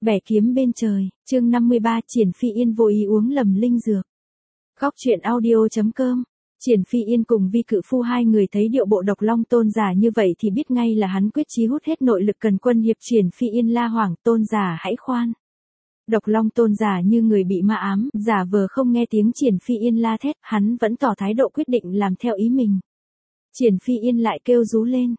Bẻ kiếm bên trời, chương 53, Triển Phi Yên vô ý uống lầm linh dược. Góc truyện audio.com. Triển Phi Yên cùng Vi Cự Phu hai người thấy điệu bộ Độc Long Tôn giả như vậy thì biết ngay là hắn quyết chí hút hết nội lực Cần Quân Hiệp. Triển Phi Yên la hoảng, Tôn giả hãy khoan. Độc Long Tôn giả như người bị ma ám, giả vờ không nghe tiếng Triển Phi Yên la thét, hắn vẫn tỏ thái độ quyết định làm theo ý mình. Triển Phi Yên lại kêu rú lên,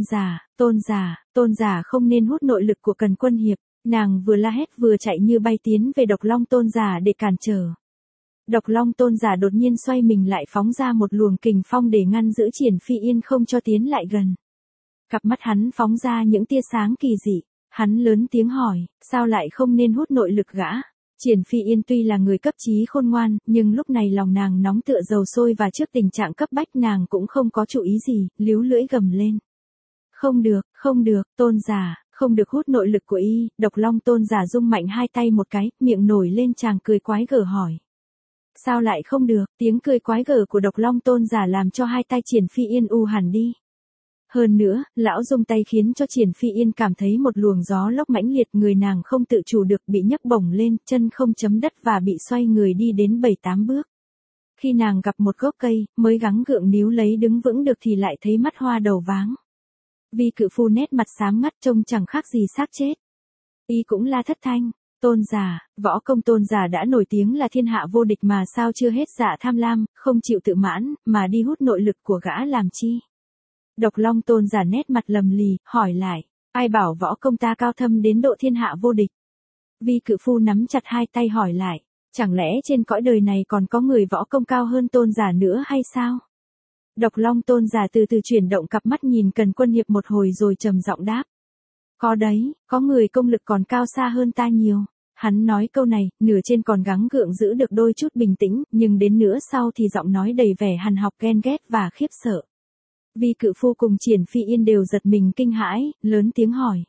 Tôn giả không nên hút nội lực của Cần Quân Hiệp. Nàng vừa la hét vừa chạy như bay tiến về Độc Long Tôn giả để cản trở. Độc Long Tôn giả đột nhiên xoay mình lại phóng ra một luồng kình phong để ngăn giữ Triển Phi Yên không cho tiến lại gần. Cặp mắt hắn phóng ra những tia sáng kỳ dị, hắn lớn tiếng hỏi, sao lại không nên hút nội lực gã? Triển Phi Yên tuy là người cấp trí khôn ngoan, nhưng lúc này lòng nàng nóng tựa dầu sôi và trước tình trạng cấp bách nàng cũng không có chủ ý gì, líu lưỡi gầm lên. Không được, Tôn giả. Không được hút nội lực của y. Độc Long Tôn giả rung mạnh hai tay một cái, miệng nổi lên chàng cười quái gở hỏi. Sao lại không được? Tiếng cười quái gở của Độc Long Tôn giả làm cho hai tay Triển Phi Yên u hẳn đi. Hơn nữa, lão rung tay khiến cho Triển Phi Yên cảm thấy một luồng gió lốc mãnh liệt, người nàng không tự chủ được bị nhấc bổng lên, chân không chấm đất và bị xoay người đi đến 7-8 bước. Khi nàng gặp một gốc cây, mới gắng gượng níu lấy đứng vững được thì lại thấy mắt hoa đầu váng. Vi Cự Phu nét mặt xám ngắt trông chẳng khác gì xác chết. Y cũng la thất thanh, Tôn giả, võ công Tôn giả đã nổi tiếng là thiên hạ vô địch mà sao chưa hết dạ tham lam, không chịu tự mãn, mà đi hút nội lực của gã làm chi? Độc Long Tôn giả nét mặt lầm lì, hỏi lại, ai bảo võ công ta cao thâm đến độ thiên hạ vô địch? Vi Cự Phu nắm chặt hai tay hỏi lại, chẳng lẽ trên cõi đời này còn có người võ công cao hơn Tôn giả nữa hay sao? Độc Long Tôn giả từ từ chuyển động cặp mắt nhìn Cần Quân Hiệp một hồi rồi trầm giọng đáp. Có đấy, có người công lực còn cao xa hơn ta nhiều. Hắn nói câu này, nửa trên còn gắng gượng giữ được đôi chút bình tĩnh, nhưng đến nửa sau thì giọng nói đầy vẻ hằn học ghen ghét và khiếp sợ. Vi Cự Phu cùng Triển Phi Yên đều giật mình kinh hãi, lớn tiếng hỏi.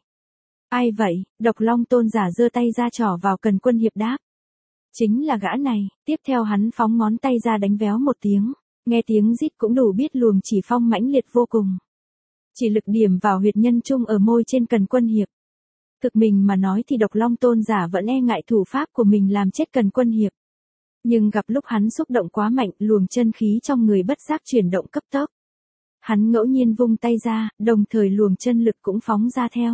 Ai vậy? Độc Long Tôn giả giơ tay ra trỏ vào Cần Quân Hiệp đáp. Chính là gã này. Tiếp theo hắn phóng ngón tay ra đánh véo một tiếng. Nghe tiếng rít cũng đủ biết luồng chỉ phong mãnh liệt vô cùng. Chỉ lực điểm vào huyệt nhân trung ở môi trên Cần Quân Hiệp. Thực mình mà nói thì Độc Long Tôn giả vẫn e ngại thủ pháp của mình làm chết Cần Quân Hiệp. Nhưng gặp lúc hắn xúc động quá mạnh, luồng chân khí trong người bất giác chuyển động cấp tốc. Hắn ngẫu nhiên vung tay ra, đồng thời luồng chân lực cũng phóng ra theo.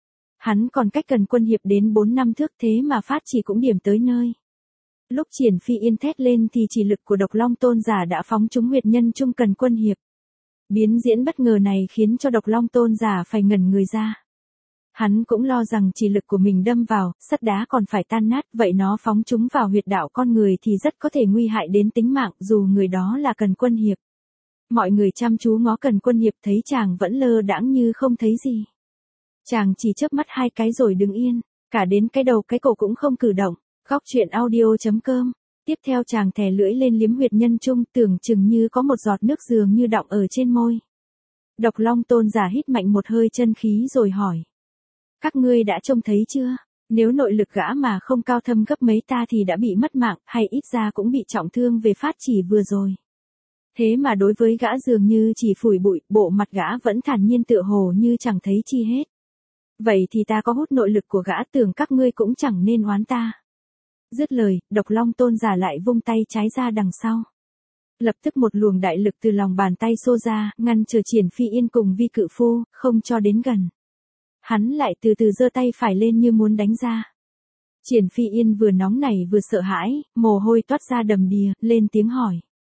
Hắn còn cách Cần Quân Hiệp đến 4-5 thước thế mà phát chỉ cũng điểm tới nơi. Lúc Triển Phi Yên thét lên thì chỉ lực của Độc Long Tôn giả đã phóng trúng huyệt nhân trung Cần Quân Hiệp. Biến diễn bất ngờ này khiến cho Độc Long Tôn giả phải ngẩn người ra. Hắn cũng lo rằng chỉ lực của mình đâm vào, sắt đá còn phải tan nát, vậy nó phóng trúng vào huyệt đạo con người thì rất có thể nguy hại đến tính mạng, dù người đó là Cần Quân Hiệp. Mọi người chăm chú ngó Cần Quân Hiệp thấy chàng vẫn lơ đãng như không thấy gì. Chàng chỉ chớp mắt hai cái rồi đứng yên, cả đến cái đầu cái cổ cũng không cử động. Góc truyện audio.com. Tiếp theo chàng thè lưỡi lên liếm huyệt nhân trung, tưởng chừng như có một giọt nước dường như đọng ở trên môi. Độc Long Tôn giả hít mạnh một hơi chân khí rồi hỏi. Các ngươi đã trông thấy chưa? Nếu nội lực gã mà không cao thâm gấp mấy ta thì đã bị mất mạng, hay ít ra cũng bị trọng thương về phát chỉ vừa rồi. Thế mà đối với gã dường như chỉ phủi bụi, bộ mặt gã vẫn thản nhiên tựa hồ như chẳng thấy chi hết. Vậy thì ta có hút nội lực của gã, tưởng các ngươi cũng chẳng nên oán ta. Dứt lời, Độc Long Tôn giả lại vung tay trái ra đằng sau. Lập tức một luồng đại lực từ lòng bàn tay xô ra, ngăn chờ Triển Phi Yên cùng Vi Cự Phu, không cho đến gần. Hắn lại từ từ giơ tay phải lên như muốn đánh ra. Triển Phi Yên vừa nóng nảy vừa sợ hãi, mồ hôi toát ra đầm đìa, lên tiếng hỏi.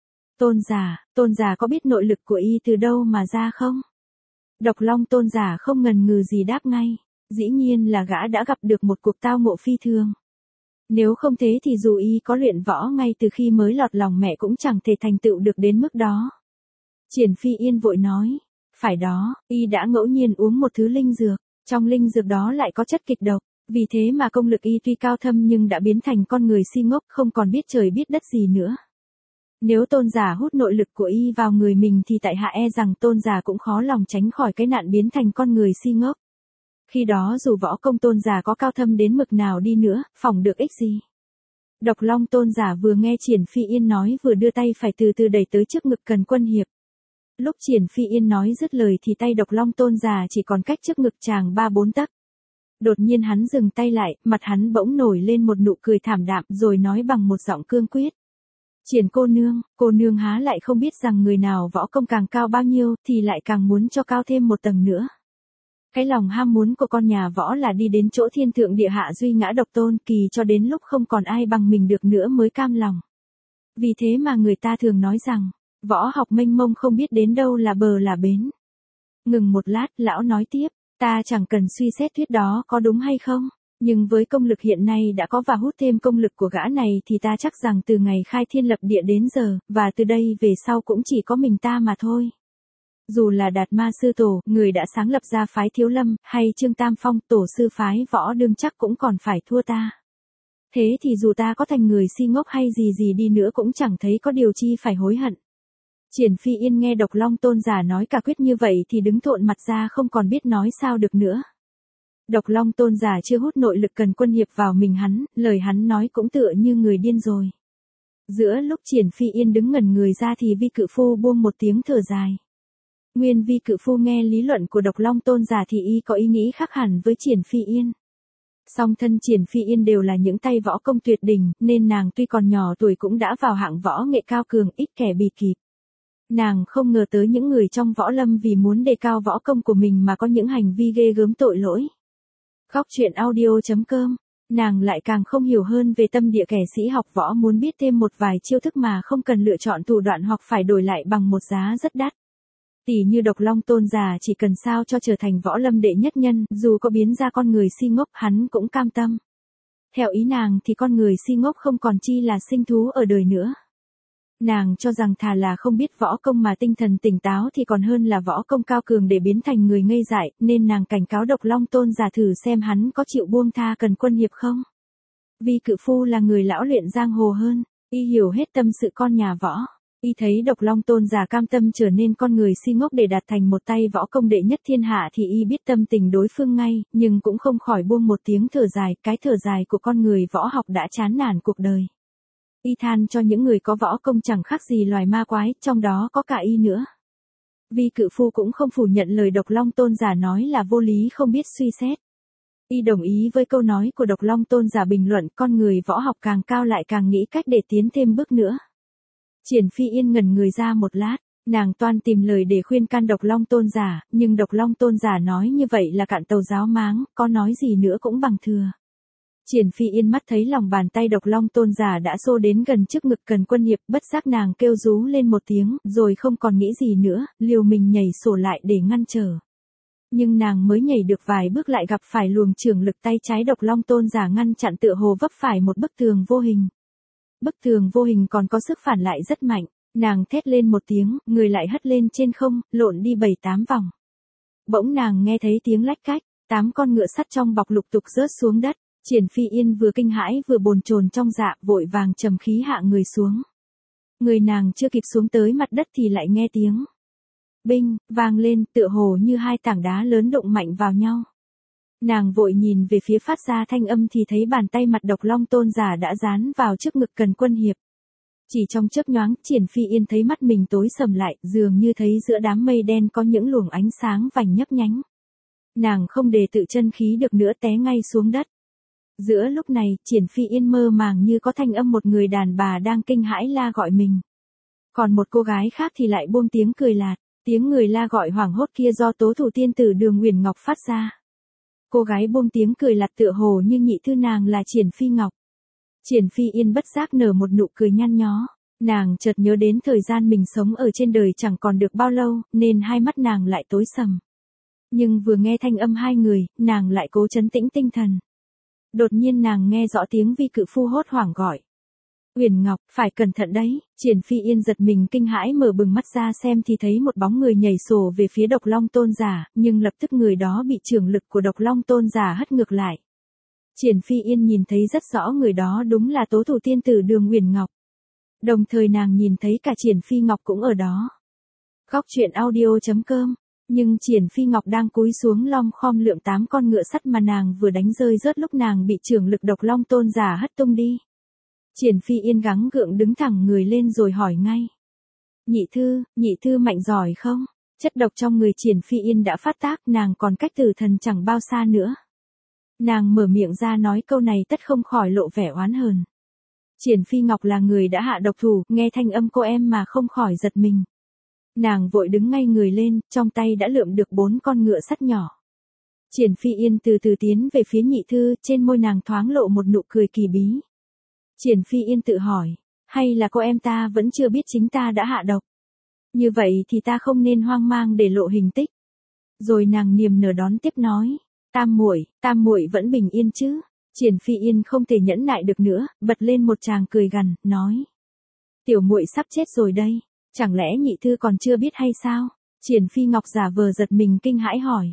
Tôn giả có biết nội lực của y từ đâu mà ra không? Độc Long Tôn giả không ngần ngừ gì đáp ngay. Dĩ nhiên là gã đã gặp được một cuộc tao ngộ phi thường. Nếu không thế thì dù y có luyện võ ngay từ khi mới lọt lòng mẹ cũng chẳng thể thành tựu được đến mức đó. Triển Phi Yên vội nói, phải đó, y đã ngẫu nhiên uống một thứ linh dược, trong linh dược đó lại có chất kịch độc, vì thế mà công lực y tuy cao thâm nhưng đã biến thành con người si ngốc, không còn biết trời biết đất gì nữa. Nếu Tôn giả hút nội lực của y vào người mình thì tại hạ e rằng Tôn giả cũng khó lòng tránh khỏi cái nạn biến thành con người si ngốc. Khi đó dù võ công Tôn giả có cao thâm đến mực nào đi nữa, phỏng được ích gì. Độc Long Tôn giả vừa nghe Triển Phi Yên nói vừa đưa tay phải từ từ đẩy tới trước ngực Cần Quân Hiệp. Lúc Triển Phi Yên nói dứt lời thì tay Độc Long Tôn giả chỉ còn cách trước ngực chàng 3-4 tấc. Đột nhiên hắn dừng tay lại, mặt hắn bỗng nổi lên một nụ cười thảm đạm rồi nói bằng một giọng cương quyết. Triển cô nương há lại không biết rằng người nào võ công càng cao bao nhiêu thì lại càng muốn cho cao thêm một tầng nữa. Cái lòng ham muốn của con nhà võ là đi đến chỗ thiên thượng địa hạ duy ngã độc tôn kỳ cho đến lúc không còn ai bằng mình được nữa mới cam lòng. Vì thế mà người ta thường nói rằng, võ học mênh mông không biết đến đâu là bờ là bến. Ngừng một lát, lão nói tiếp, ta chẳng cần suy xét thuyết đó có đúng hay không, nhưng với công lực hiện nay đã có và hút thêm công lực của gã này thì ta chắc rằng từ ngày khai thiên lập địa đến giờ, và từ đây về sau cũng chỉ có mình ta mà thôi. Dù là Đạt Ma sư tổ, người đã sáng lập ra phái Thiếu Lâm, hay Trương Tam Phong, tổ sư phái võ đương chắc cũng còn phải thua ta. Thế thì dù ta có thành người si ngốc hay gì gì đi nữa cũng chẳng thấy có điều chi phải hối hận. Triển Phi Yên nghe Độc Long Tôn giả nói cả quyết như vậy thì đứng thộn mặt ra không còn biết nói sao được nữa. Độc Long Tôn giả chưa hút nội lực Cần Quân Hiệp vào mình hắn, lời hắn nói cũng tựa như người điên rồi. Giữa lúc Triển Phi Yên đứng ngẩn người ra thì Vi Cự Phu buông một tiếng thở dài. Nguyên Vi Cự Phu nghe lý luận của Độc Long Tôn giả thì y có ý nghĩ khác hẳn với Triển Phi Yên. Song thân Triển Phi Yên đều là những tay võ công tuyệt đỉnh, nên nàng tuy còn nhỏ tuổi cũng đã vào hạng võ nghệ cao cường, ít kẻ bì kịp. Nàng không ngờ tới những người trong võ lâm vì muốn đề cao võ công của mình mà có những hành vi ghê gớm tội lỗi. Góc truyện audio.com, nàng lại càng không hiểu hơn về tâm địa kẻ sĩ học võ muốn biết thêm một vài chiêu thức mà không cần lựa chọn thủ đoạn hoặc phải đổi lại bằng một giá rất đắt. Tỷ như Độc Long Tôn giả chỉ cần sao cho trở thành võ lâm đệ nhất nhân, dù có biến ra con người si ngốc hắn cũng cam tâm. Theo ý nàng thì con người si ngốc không còn chi là sinh thú ở đời nữa. Nàng cho rằng thà là không biết võ công mà tinh thần tỉnh táo thì còn hơn là võ công cao cường để biến thành người ngây dại, nên nàng cảnh cáo Độc Long Tôn giả thử xem hắn có chịu buông tha Cần Quân Hiệp không. Vi Cự Phu là người lão luyện giang hồ hơn, y hiểu hết tâm sự con nhà võ. Y thấy Độc Long Tôn giả cam tâm trở nên con người si ngốc để đạt thành một tay võ công đệ nhất thiên hạ thì y biết tâm tình đối phương ngay, nhưng cũng không khỏi buông một tiếng thở dài, cái thở dài của con người võ học đã chán nản cuộc đời. Y than cho những người có võ công chẳng khác gì loài ma quái, trong đó có cả y nữa. Vi Cự Phu cũng không phủ nhận lời Độc Long Tôn giả nói là vô lý không biết suy xét. Y đồng ý với câu nói của Độc Long Tôn giả bình luận con người võ học càng cao lại càng nghĩ cách để tiến thêm bước nữa. Triển Phi Yên ngẩn người ra một lát, nàng toan tìm lời để khuyên can Độc Long Tôn giả, nhưng Độc Long Tôn giả nói như vậy là cạn tàu giáo máng, có nói gì nữa cũng bằng thừa. Triển Phi Yên mắt thấy lòng bàn tay Độc Long Tôn giả đã xô đến gần trước ngực Cần Quân Hiệp, bất giác nàng kêu rú lên một tiếng, rồi không còn nghĩ gì nữa, liều mình nhảy sổ lại để ngăn trở. Nhưng nàng mới nhảy được vài bước lại gặp phải luồng chưởng lực tay trái Độc Long Tôn giả ngăn chặn tựa hồ vấp phải một bức tường vô hình. Bức tường vô hình còn có sức phản lại rất mạnh, nàng thét lên một tiếng, người lại hất lên trên không, lộn đi 7-8 vòng. Bỗng nàng nghe thấy tiếng lách cách, 8 con ngựa sắt trong bọc lục tục rớt xuống đất. Triển Phi Yên vừa kinh hãi vừa bồn chồn trong dạ, vội vàng trầm khí hạ người xuống. Người nàng chưa kịp xuống tới mặt đất thì lại nghe tiếng binh vang lên, tựa hồ như hai tảng đá lớn đụng mạnh vào nhau. Nàng vội nhìn về phía phát ra thanh âm thì thấy bàn tay mặt Độc Long Tôn giả đã dán vào trước ngực Cần Quân Hiệp. Chỉ trong chớp nhoáng, Triển Phi Yên thấy mắt mình tối sầm lại, dường như thấy giữa đám mây đen có những luồng ánh sáng vành nhấp nhánh. Nàng không để tự chân khí được nữa té ngay xuống đất. Giữa lúc này, Triển Phi Yên mơ màng như có thanh âm một người đàn bà đang kinh hãi la gọi mình. Còn một cô gái khác thì lại buông tiếng cười lạt, tiếng người la gọi hoảng hốt kia do tố thủ tiên tử Đường Uyển Ngọc phát ra. Cô gái buông tiếng cười lạt tựa hồ như nhị thư nàng là Triển Phi Ngọc. Triển Phi Yên bất giác nở một nụ cười nhăn nhó, nàng chợt nhớ đến thời gian mình sống ở trên đời chẳng còn được bao lâu, nên hai mắt nàng lại tối sầm. Nhưng vừa nghe thanh âm hai người, nàng lại cố trấn tĩnh tinh thần. Đột nhiên nàng nghe rõ tiếng Vi Cự Phu hốt hoảng gọi. Uyển Ngọc, phải cẩn thận đấy. Triển Phi Yên giật mình kinh hãi mở bừng mắt ra xem thì thấy một bóng người nhảy sổ về phía Độc Long Tôn giả, nhưng lập tức người đó bị chưởng lực của Độc Long Tôn giả hất ngược lại. Triển Phi Yên nhìn thấy rất rõ người đó đúng là tố thủ tiên tử Đường Uyển Ngọc. Đồng thời nàng nhìn thấy cả Triển Phi Ngọc cũng ở đó. Góc truyện audio.com. Nhưng Triển Phi Ngọc đang cúi xuống lom khom lượm 8 con ngựa sắt mà nàng vừa đánh rơi rớt lúc nàng bị chưởng lực Độc Long Tôn giả hất tung đi. Triển Phi Yên gắng gượng đứng thẳng người lên rồi hỏi ngay. Nhị thư mạnh giỏi không? Chất độc trong người Triển Phi Yên đã phát tác, nàng còn cách tử thần chẳng bao xa nữa. Nàng mở miệng ra nói câu này tất không khỏi lộ vẻ oán hờn. Triển Phi Ngọc là người đã hạ độc thủ, nghe thanh âm cô em mà không khỏi giật mình. Nàng vội đứng ngay người lên, trong tay đã lượm được 4 con ngựa sắt nhỏ. Triển Phi Yên từ từ tiến về phía nhị thư, trên môi nàng thoáng lộ một nụ cười kỳ bí. Triển Phi Yên tự hỏi, hay là cô em ta vẫn chưa biết chính ta đã hạ độc? Như vậy thì ta không nên hoang mang để lộ hình tích. Rồi nàng niềm nở đón tiếp nói, tam muội vẫn bình yên chứ? Triển Phi Yên không thể nhẫn nại được nữa, bật lên một tràng cười gằn, nói: Tiểu muội sắp chết rồi đây, chẳng lẽ nhị thư còn chưa biết hay sao? Triển Phi Ngọc giả vờ giật mình kinh hãi hỏi,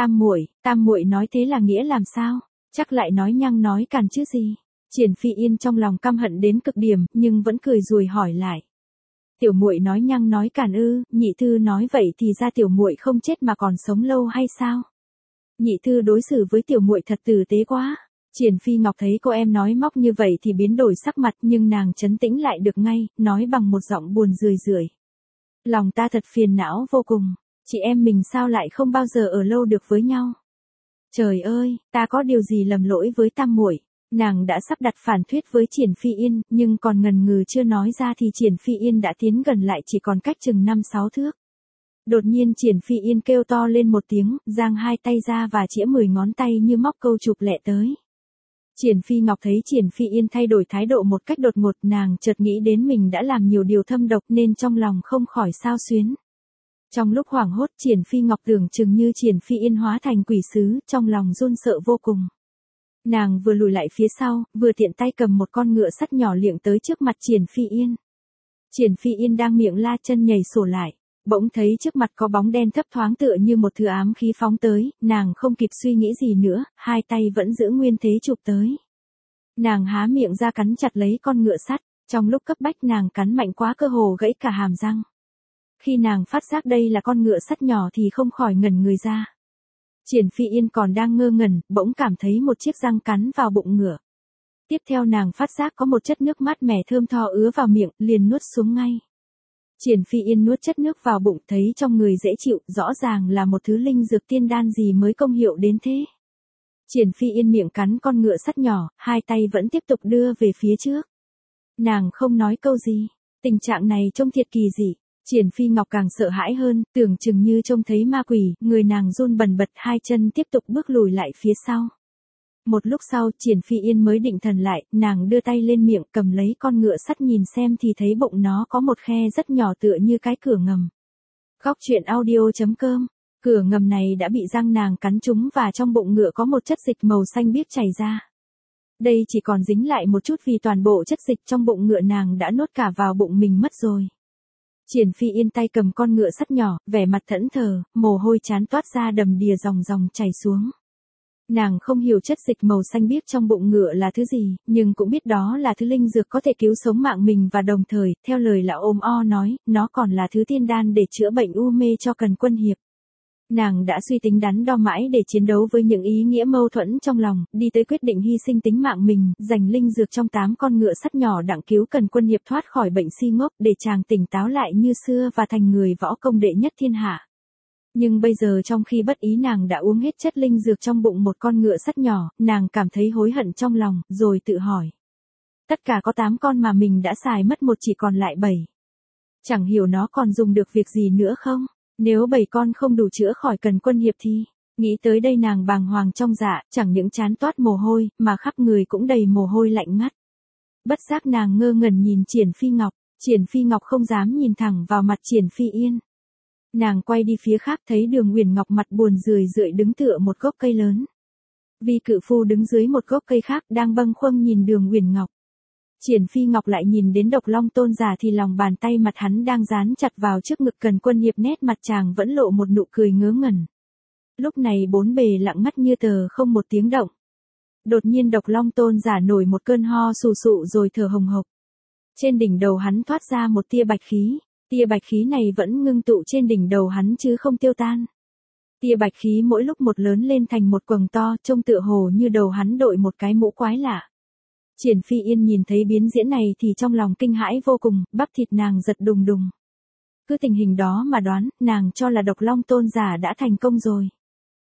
tam muội nói thế là nghĩa làm sao? Chắc lại nói nhăng nói càn chứ gì? Triển Phi Yên trong lòng căm hận đến cực điểm, nhưng vẫn cười rùi hỏi lại. Tiểu muội nói nhăng nói càn ư? Nhị thư nói vậy thì ra tiểu muội không chết mà còn sống lâu hay sao? Nhị thư đối xử với tiểu muội thật tử tế quá. Triển Phi Ngọc thấy cô em nói móc như vậy thì biến đổi sắc mặt, nhưng nàng trấn tĩnh lại được ngay, nói bằng một giọng buồn rười rượi. Lòng ta thật phiền não vô cùng, chị em mình sao lại không bao giờ ở lâu được với nhau? Trời ơi, ta có điều gì lầm lỗi với tam muội? Nàng đã sắp đặt phản thuyết với Triển Phi Yên, nhưng còn ngần ngừ chưa nói ra thì Triển Phi Yên đã tiến gần lại chỉ còn cách chừng 5-6 thước. Đột nhiên Triển Phi Yên kêu to lên một tiếng, giang hai tay ra và chĩa 10 ngón tay như móc câu chụp lẹ tới. Triển Phi Ngọc thấy Triển Phi Yên thay đổi thái độ một cách đột ngột, nàng chợt nghĩ đến mình đã làm nhiều điều thâm độc nên trong lòng không khỏi xao xuyến. Trong lúc hoảng hốt, Triển Phi Ngọc tưởng chừng như Triển Phi Yên hóa thành quỷ sứ, trong lòng run sợ vô cùng. Nàng vừa lùi lại phía sau, vừa tiện tay cầm một con ngựa sắt nhỏ liệng tới trước mặt Triển Phi Yên. Triển Phi Yên đang miệng la chân nhảy sổ lại, bỗng thấy trước mặt có bóng đen thấp thoáng tựa như một thứ ám khí phóng tới, nàng không kịp suy nghĩ gì nữa, hai tay vẫn giữ nguyên thế chụp tới. Nàng há miệng ra cắn chặt lấy con ngựa sắt, trong lúc cấp bách nàng cắn mạnh quá cơ hồ gãy cả hàm răng. Khi nàng phát giác đây là con ngựa sắt nhỏ thì không khỏi ngẩn người ra. Triển Phi Yên còn đang ngơ ngẩn, bỗng cảm thấy một chiếc răng cắn vào bụng ngựa. Tiếp theo nàng phát giác có một chất nước mát mẻ thơm tho ứa vào miệng, liền nuốt xuống ngay. Triển Phi Yên nuốt chất nước vào bụng, thấy trong người dễ chịu, rõ ràng là một thứ linh dược tiên đan gì mới công hiệu đến thế. Triển Phi Yên miệng cắn con ngựa sắt nhỏ, hai tay vẫn tiếp tục đưa về phía trước. Nàng không nói câu gì, tình trạng này trông thiệt kỳ dị. Triển Phi Ngọc càng sợ hãi hơn, tưởng chừng như trông thấy ma quỷ, người nàng run bần bật, hai chân tiếp tục bước lùi lại phía sau. Một lúc sau, Triển Phi Yên mới định thần lại, nàng đưa tay lên miệng cầm lấy con ngựa sắt nhìn xem thì thấy bụng nó có một khe rất nhỏ tựa như cái cửa ngầm. Góc truyện audio.com. Cửa ngầm này đã bị răng nàng cắn trúng và trong bụng ngựa có một chất dịch màu xanh biếc chảy ra. Đây chỉ còn dính lại một chút vì toàn bộ chất dịch trong bụng ngựa nàng đã nuốt cả vào bụng mình mất rồi. Triển Phi Yên tay cầm con ngựa sắt nhỏ, vẻ mặt thẫn thờ, mồ hôi chán toát ra đầm đìa dòng dòng chảy xuống. Nàng không hiểu chất dịch màu xanh biếc trong bụng ngựa là thứ gì, nhưng cũng biết đó là thứ linh dược có thể cứu sống mạng mình và đồng thời, theo lời lão ôm o nói, nó còn là thứ tiên đan để chữa bệnh u mê cho Cần Quân Hiệp. Nàng đã suy tính đắn đo mãi để chiến đấu với những ý nghĩa mâu thuẫn trong lòng, đi tới quyết định hy sinh tính mạng mình, dành linh dược trong 8 con ngựa sắt nhỏ đặng cứu Cần Quân Hiệp thoát khỏi bệnh si ngốc để chàng tỉnh táo lại như xưa và thành người võ công đệ nhất thiên hạ. Nhưng bây giờ trong khi bất ý nàng đã uống hết chất linh dược trong bụng một con ngựa sắt nhỏ, nàng cảm thấy hối hận trong lòng, rồi tự hỏi. Tất cả có 8 con mà mình đã xài mất một chỉ còn lại 7. Chẳng hiểu nó còn dùng được việc gì nữa không? Nếu 7 con không đủ chữa khỏi Cần Quân Hiệp thì... Nghĩ tới đây nàng bàng hoàng trong dạ, chẳng những trán toát mồ hôi, mà khắp người cũng đầy mồ hôi lạnh ngắt. Bất giác nàng ngơ ngẩn nhìn Triển Phi Ngọc, Triển Phi Ngọc không dám nhìn thẳng vào mặt Triển Phi Yên. Nàng quay đi phía khác thấy Đường Uyển Ngọc mặt buồn rười rượi đứng tựa một gốc cây lớn. Vi Cự Phu đứng dưới một gốc cây khác đang bâng khuâng nhìn Đường Uyển Ngọc. Triển Phi Ngọc lại nhìn đến Độc Long Tôn giả thì lòng bàn tay mặt hắn đang dán chặt vào trước ngực Cần Quân Hiệp, nét mặt chàng vẫn lộ một nụ cười ngớ ngẩn. Lúc này bốn bề lặng ngắt như tờ, không một tiếng động. Đột nhiên Độc Long Tôn giả nổi một cơn ho sù sụ rồi thở hồng hộc. Trên đỉnh đầu hắn thoát ra một tia bạch khí. Tia bạch khí này vẫn ngưng tụ trên đỉnh đầu hắn chứ không tiêu tan. Tia bạch khí mỗi lúc một lớn lên thành một quầng to, trông tựa hồ như đầu hắn đội một cái mũ quái lạ. Triển Phi Yên nhìn thấy biến diễn này thì trong lòng kinh hãi vô cùng, bắp thịt nàng giật đùng đùng. Cứ tình hình đó mà đoán, nàng cho là Độc Long Tôn giả đã thành công rồi.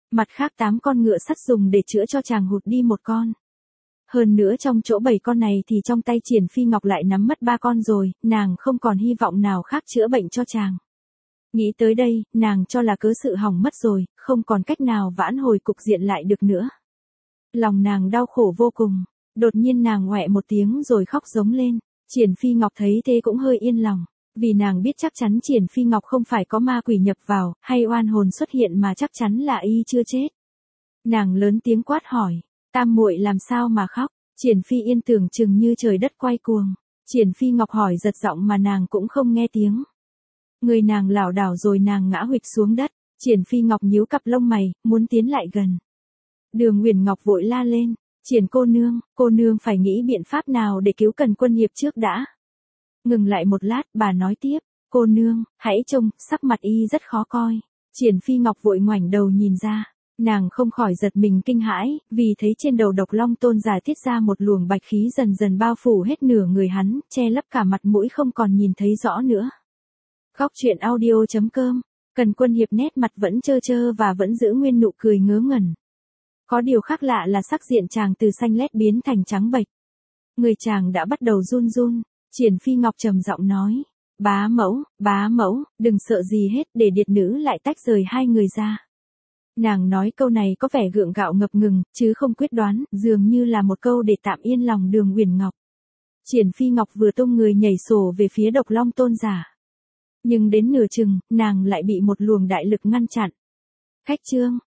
Mặt khác 8 con ngựa sắt dùng để chữa cho chàng hụt đi một con. Hơn nữa trong chỗ 7 con này thì trong tay Triển Phi Ngọc lại nắm mất 3 con rồi, nàng không còn hy vọng nào khác chữa bệnh cho chàng. Nghĩ tới đây, nàng cho là cớ sự hỏng mất rồi, không còn cách nào vãn hồi cục diện lại được nữa. Lòng nàng đau khổ vô cùng, đột nhiên nàng ngoẹ một tiếng rồi khóc giống lên. Triển Phi Ngọc thấy thế cũng hơi yên lòng, vì nàng biết chắc chắn Triển Phi Ngọc không phải có ma quỷ nhập vào, hay oan hồn xuất hiện mà chắc chắn là y chưa chết. Nàng lớn tiếng quát hỏi, tam muội làm sao mà khóc? Triển Phi Yên tưởng chừng như trời đất quay cuồng. Triển Phi Ngọc hỏi giật giọng mà nàng cũng không nghe tiếng. Người nàng lảo đảo rồi nàng ngã huỵch xuống đất. Triển Phi Ngọc nhíu cặp lông mày, muốn tiến lại gần. Đường Uyển Ngọc vội la lên, Triển cô nương phải nghĩ biện pháp nào để cứu Cần Quân Hiệp trước đã. Ngừng lại một lát, bà nói tiếp, cô nương, hãy trông, sắc mặt y rất khó coi. Triển Phi Ngọc vội ngoảnh đầu nhìn ra, nàng không khỏi giật mình kinh hãi, vì thấy trên đầu Độc Long Tôn giả tiết ra một luồng bạch khí dần dần bao phủ hết nửa người hắn, che lấp cả mặt mũi không còn nhìn thấy rõ nữa. Góc truyện audio.com, Cần Quân Hiệp nét mặt vẫn trơ trơ và vẫn giữ nguyên nụ cười ngớ ngẩn. Có điều khác lạ là sắc diện chàng từ xanh lét biến thành trắng bệch. Người chàng đã bắt đầu run run. Triển Phi Ngọc trầm giọng nói, bá mẫu, đừng sợ gì hết, để điệt nữ lại tách rời hai người ra. Nàng nói câu này có vẻ gượng gạo ngập ngừng, chứ không quyết đoán, dường như là một câu để tạm yên lòng Đường Uyển Ngọc. Triển Phi Ngọc vừa tung người nhảy sổ về phía Độc Long Tôn giả. Nhưng đến nửa chừng, nàng lại bị một luồng đại lực ngăn chặn. Khách trương,